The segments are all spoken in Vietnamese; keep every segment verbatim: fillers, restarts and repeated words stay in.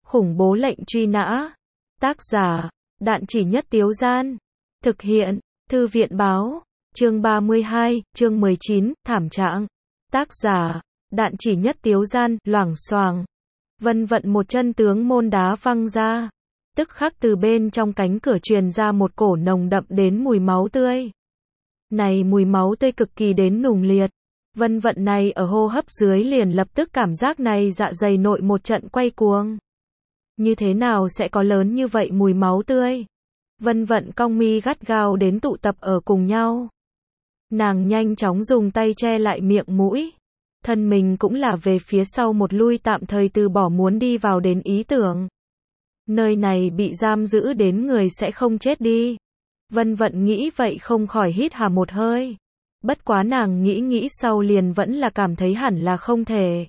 Khủng bố lệnh truy nã. Tác giả, Đạn Chỉ Nhất Tiếu Gian. Thực hiện, Thư viện báo. Chương ba mươi hai, chương mười chín, thảm trạng. Tác giả, Đạn Chỉ Nhất Tiếu Gian, loảng xoảng. Vân vận một chân tướng môn đá văng ra. Tức khắc từ bên trong cánh cửa truyền ra một cổ nồng đậm đến mùi máu tươi. Này mùi máu tươi cực kỳ đến nùng liệt. Vân vận này ở hô hấp dưới liền lập tức cảm giác này dạ dày nội một trận quay cuồng. Như thế nào sẽ có lớn như vậy mùi máu tươi? Vân vận cong mi gắt gao đến tụ tập ở cùng nhau. Nàng nhanh chóng dùng tay che lại miệng mũi. Thân mình cũng là về phía sau một lui tạm thời từ bỏ muốn đi vào đến ý tưởng. Nơi này bị giam giữ đến người sẽ không chết đi. Vân vận nghĩ vậy không khỏi hít hà một hơi. Bất quá nàng nghĩ nghĩ sau liền vẫn là cảm thấy hẳn là không thể.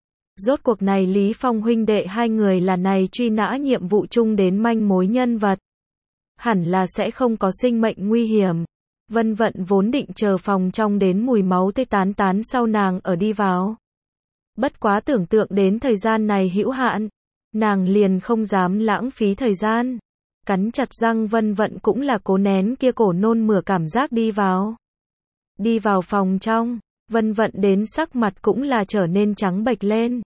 Rốt cuộc này Lý Phong huynh đệ hai người là này truy nã nhiệm vụ chung đến manh mối nhân vật. Hẳn là sẽ không có sinh mệnh nguy hiểm. Vân vận vốn định chờ phòng trong đến mùi máu tươi tán tán sau nàng ở đi vào. Bất quá tưởng tượng đến thời gian này hữu hạn. Nàng liền không dám lãng phí thời gian. Cắn chặt răng vân vận cũng là cố nén kia cổ nôn mửa cảm giác đi vào. Đi vào phòng trong, vân vận đến sắc mặt cũng là trở nên trắng bệch lên.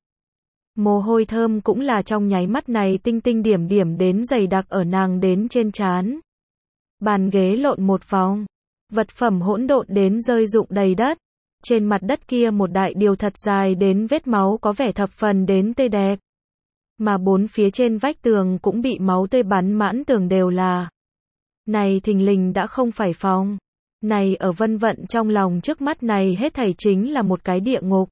Mồ hôi thơm cũng là trong nháy mắt này tinh tinh điểm điểm đến dày đặc ở nàng đến trên trán. Bàn ghế lộn một vòng, vật phẩm hỗn độn đến rơi rụng đầy đất. Trên mặt đất kia một đại điều thật dài đến vết máu có vẻ thập phần đến tươi đẹp. Mà bốn phía trên vách tường cũng bị máu tươi bắn mãn tường đều là. Này thình lình đã không phải phòng. Này ở vân vận trong lòng trước mắt này hết thảy chính là một cái địa ngục.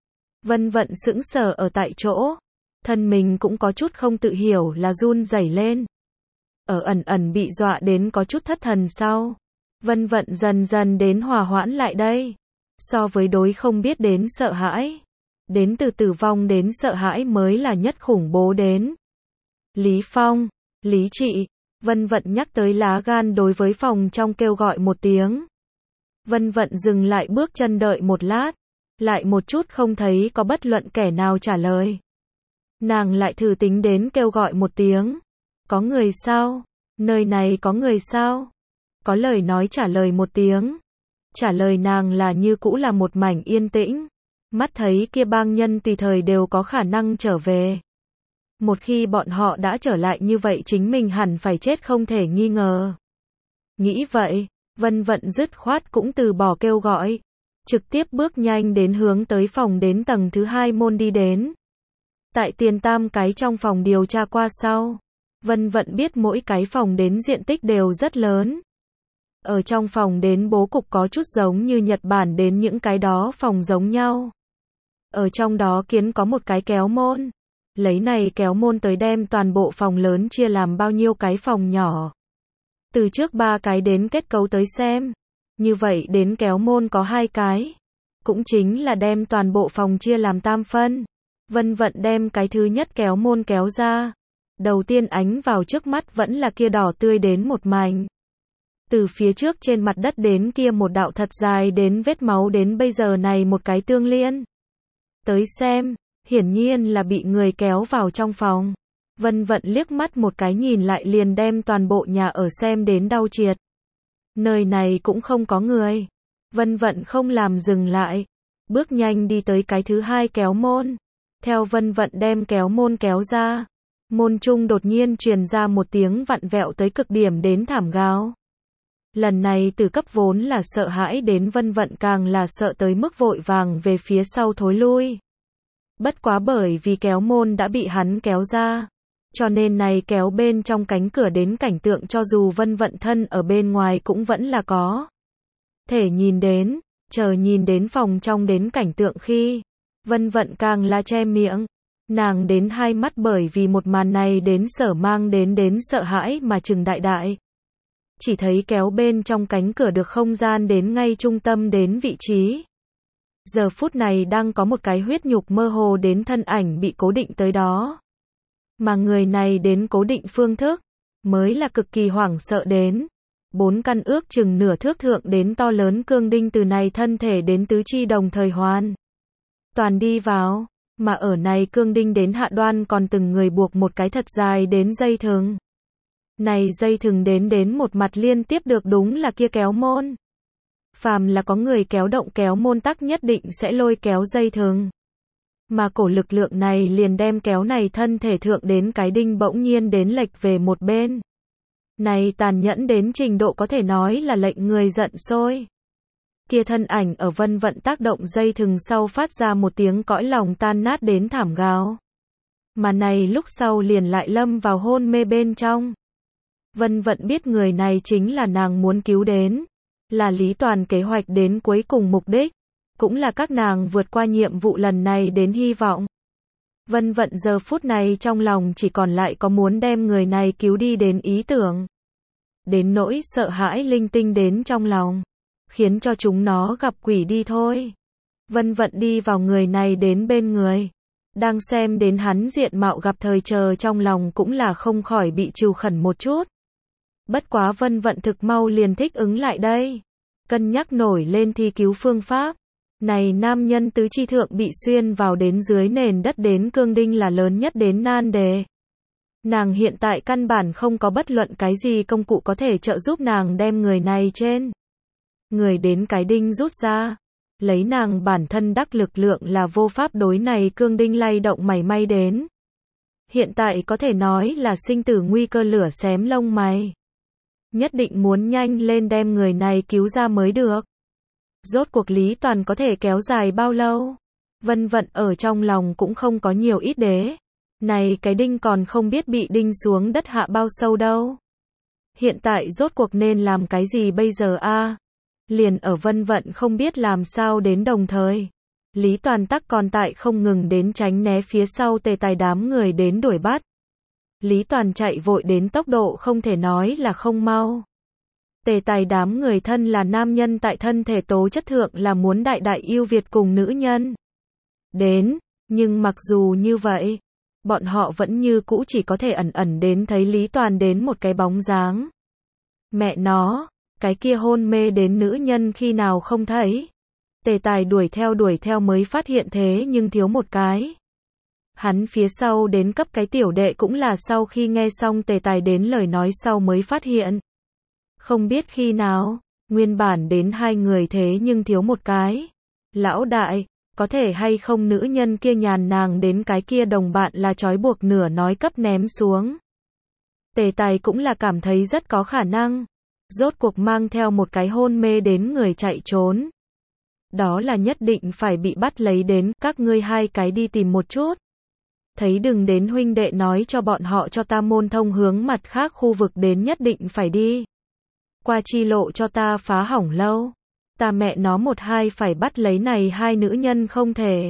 Vân vận sững sờ ở tại chỗ. Thân mình cũng có chút không tự hiểu là run rẩy lên. Ở ẩn ẩn bị dọa đến có chút thất thần sau. Vân vận dần dần đến hòa hoãn lại đây. So với đối không biết đến sợ hãi. Đến từ tử vong đến sợ hãi mới là nhất khủng bố đến. Lý Phong, Lý Trị. Vân vận nhắc tới lá gan đối với phòng trong kêu gọi một tiếng. Vân vận dừng lại bước chân đợi một lát. Lại một chút không thấy có bất luận kẻ nào trả lời. Nàng lại thử tính đến kêu gọi một tiếng. Có người sao? Nơi này có người sao? Có lời nói trả lời một tiếng. Trả lời nàng là như cũ là một mảnh yên tĩnh. Mắt thấy kia bang nhân tùy thời đều có khả năng trở về. Một khi bọn họ đã trở lại như vậy chính mình hẳn phải chết không thể nghi ngờ. Nghĩ vậy, vân vận dứt khoát cũng từ bỏ kêu gọi. Trực tiếp bước nhanh đến hướng tới phòng đến tầng thứ hai môn đi đến. Tại tiền tam cái trong phòng điều tra qua sau. Vân vận biết mỗi cái phòng đến diện tích đều rất lớn. Ở trong phòng đến bố cục có chút giống như Nhật Bản đến những cái đó phòng giống nhau. Ở trong đó kiến có một cái kéo môn. Lấy này kéo môn tới đem toàn bộ phòng lớn chia làm bao nhiêu cái phòng nhỏ. Từ trước ba cái đến kết cấu tới xem. Như vậy đến kéo môn có hai cái. Cũng chính là đem toàn bộ phòng chia làm tam phân. Vân vận đem cái thứ nhất kéo môn kéo ra. Đầu tiên ánh vào trước mắt vẫn là kia đỏ tươi đến một mảnh. Từ phía trước trên mặt đất đến kia một đạo thật dài đến vết máu đến bây giờ này một cái tương liên. Tới xem, hiển nhiên là bị người kéo vào trong phòng. Vân vận liếc mắt một cái nhìn lại liền đem toàn bộ nhà ở xem đến đau triệt. Nơi này cũng không có người. Vân vận không làm dừng lại. Bước nhanh đi tới cái thứ hai kéo môn. Theo vân vận đem kéo môn kéo ra. Môn trung đột nhiên truyền ra một tiếng vặn vẹo tới cực điểm đến thảm gào. Lần này từ cấp vốn là sợ hãi đến vân vận càng là sợ tới mức vội vàng về phía sau thối lui. Bất quá bởi vì kéo môn đã bị hắn kéo ra. Cho nên này kéo bên trong cánh cửa đến cảnh tượng cho dù vân vận thân ở bên ngoài cũng vẫn là có. Thể nhìn đến, chờ nhìn đến phòng trong đến cảnh tượng khi. Vân vận càng là che miệng. Nàng đến hai mắt bởi vì một màn này đến sở mang đến đến sợ hãi mà trừng đại đại. Chỉ thấy kéo bên trong cánh cửa được không gian đến ngay trung tâm đến vị trí. Giờ phút này đang có một cái huyết nhục mơ hồ đến thân ảnh bị cố định tới đó. Mà người này đến cố định phương thức, mới là cực kỳ hoảng sợ đến. Bốn căn ước chừng nửa thước thượng đến to lớn cương đinh từ này thân thể đến tứ chi đồng thời hoàn. Toàn đi vào, Mà ở này cương đinh đến hạ đoan còn từng người buộc một cái thật dài đến dây thừng. Này dây thừng đến đến một mặt liên tiếp được đúng là kia kéo môn. Phàm là có người kéo động kéo môn tắc nhất định sẽ lôi kéo dây thừng. Mà cổ lực lượng này liền đem kéo này thân thể thượng đến cái đinh bỗng nhiên đến lệch về một bên. Này tàn nhẫn đến trình độ có thể nói là lệnh người giận sôi. Kia thân ảnh ở vân vận tác động dây thừng sau phát ra một tiếng cõi lòng tan nát đến thảm gào. Mà này lúc sau liền lại lâm vào hôn mê bên trong. Vân vận biết người này chính là nàng muốn cứu đến. Là Lý Toàn kế hoạch đến cuối cùng mục đích. Cũng là các nàng vượt qua nhiệm vụ lần này đến hy vọng. Vân vận giờ phút này trong lòng chỉ còn lại có muốn đem người này cứu đi đến ý tưởng. Đến nỗi sợ hãi linh tinh đến trong lòng. Khiến cho chúng nó gặp quỷ đi thôi. Vân vận đi vào người này đến bên người. Đang xem đến hắn diện mạo gặp thời chờ trong lòng cũng là không khỏi bị trừu khẩn một chút. Bất quá vân vận thực mau liền thích ứng lại đây. Cân nhắc nổi lên thi cứu phương pháp. Này nam nhân tứ chi thượng bị xuyên vào đến dưới nền đất đến cương đinh là lớn nhất đến nan đề. Nàng hiện tại căn bản không có bất luận cái gì công cụ có thể trợ giúp nàng đem người này trên. Người đến cái đinh rút ra. Lấy nàng bản thân đắc lực lượng là vô pháp đối này cương đinh lay động mảy may đến. Hiện tại có thể nói là sinh tử nguy cơ lửa xém lông mày. Nhất định muốn nhanh lên đem người này cứu ra mới được. Rốt cuộc Lý Toàn có thể kéo dài bao lâu? Vân vận ở trong lòng cũng không có nhiều ít đế. Này cái đinh còn không biết bị đinh xuống đất hạ bao sâu đâu. Hiện tại rốt cuộc nên làm cái gì bây giờ a? À? Liền ở vân vận không biết làm sao đến đồng thời. Lý Toàn tắc còn tại không ngừng đến tránh né phía sau tề tài đám người đến đuổi bắt. Lý Toàn chạy vội đến tốc độ không thể nói là không mau. Tề tài đám người thân là nam nhân tại thân thể tố chất thượng là muốn đại đại ưu việt cùng nữ nhân. Đến, nhưng mặc dù như vậy, bọn họ vẫn như cũ chỉ có thể ẩn ẩn đến thấy Lý Toàn đến một cái bóng dáng. Mẹ nó, cái kia hôn mê đến nữ nhân khi nào không thấy. Tề tài đuổi theo đuổi theo mới phát hiện thế nhưng thiếu một cái. Hắn phía sau đến cấp cái tiểu đệ cũng là sau khi nghe xong tề tài đến lời nói sau mới phát hiện. Không biết khi nào, nguyên bản đến hai người thế nhưng thiếu một cái. Lão đại, có thể hay không nữ nhân kia nhàn nàng đến cái kia đồng bạn là trói buộc nửa nói cấp ném xuống. Tề tài cũng là cảm thấy rất có khả năng. Rốt cuộc mang theo một cái hôn mê đến người chạy trốn. Đó là nhất định phải bị bắt lấy đến, các ngươi hai cái đi tìm một chút. Thấy đừng đến huynh đệ nói cho bọn họ cho ta môn thông hướng mặt khác khu vực đến nhất định phải đi. Qua chi lộ cho ta phá hỏng lâu. Ta mẹ nó một hai phải bắt lấy này hai nữ nhân không thể.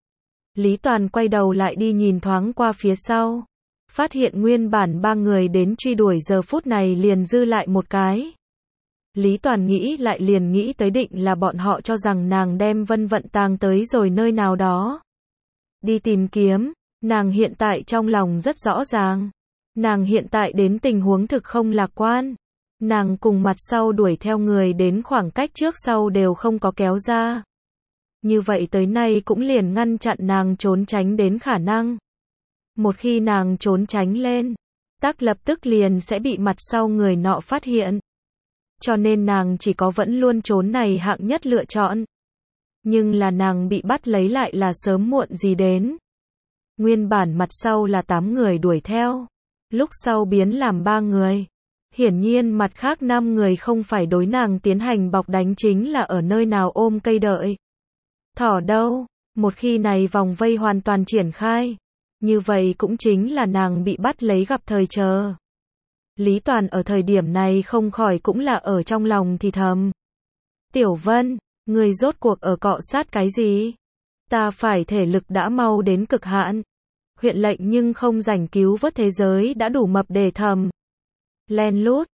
Lý Toàn quay đầu lại đi nhìn thoáng qua phía sau. Phát hiện nguyên bản ba người đến truy đuổi giờ phút này liền dư lại một cái. Lý Toàn nghĩ lại liền nghĩ tới định là bọn họ cho rằng nàng đem vân vận tàng tới rồi nơi nào đó. Đi tìm kiếm, nàng hiện tại trong lòng rất rõ ràng. Nàng hiện tại đến tình huống thực không lạc quan. Nàng cùng mặt sau đuổi theo người đến khoảng cách trước sau đều không có kéo ra. Như vậy tới nay cũng liền ngăn chặn nàng trốn tránh đến khả năng. Một khi nàng trốn tránh lên, tắc lập tức liền sẽ bị mặt sau người nọ phát hiện. Cho nên nàng chỉ có vẫn luôn trốn này hạng nhất lựa chọn. Nhưng là nàng bị bắt lấy lại là sớm muộn gì đến. Nguyên bản mặt sau là tám người đuổi theo. Lúc sau biến làm ba người. Hiển nhiên mặt khác năm người không phải đối nàng tiến hành bọc đánh chính là ở nơi nào ôm cây đợi. Thỏ đâu, một khi này vòng vây hoàn toàn triển khai. Như vậy cũng chính là nàng bị bắt lấy gặp thời chờ. Lý Toàn ở thời điểm này không khỏi cũng là ở trong lòng thì thầm. Tiểu Vân, người rốt cuộc ở cọ sát cái gì? Ta phải thể lực đã mau đến cực hạn. Huyện lệnh nhưng không rảnh cứu vớt thế giới đã đủ mập để thầm. Len lút,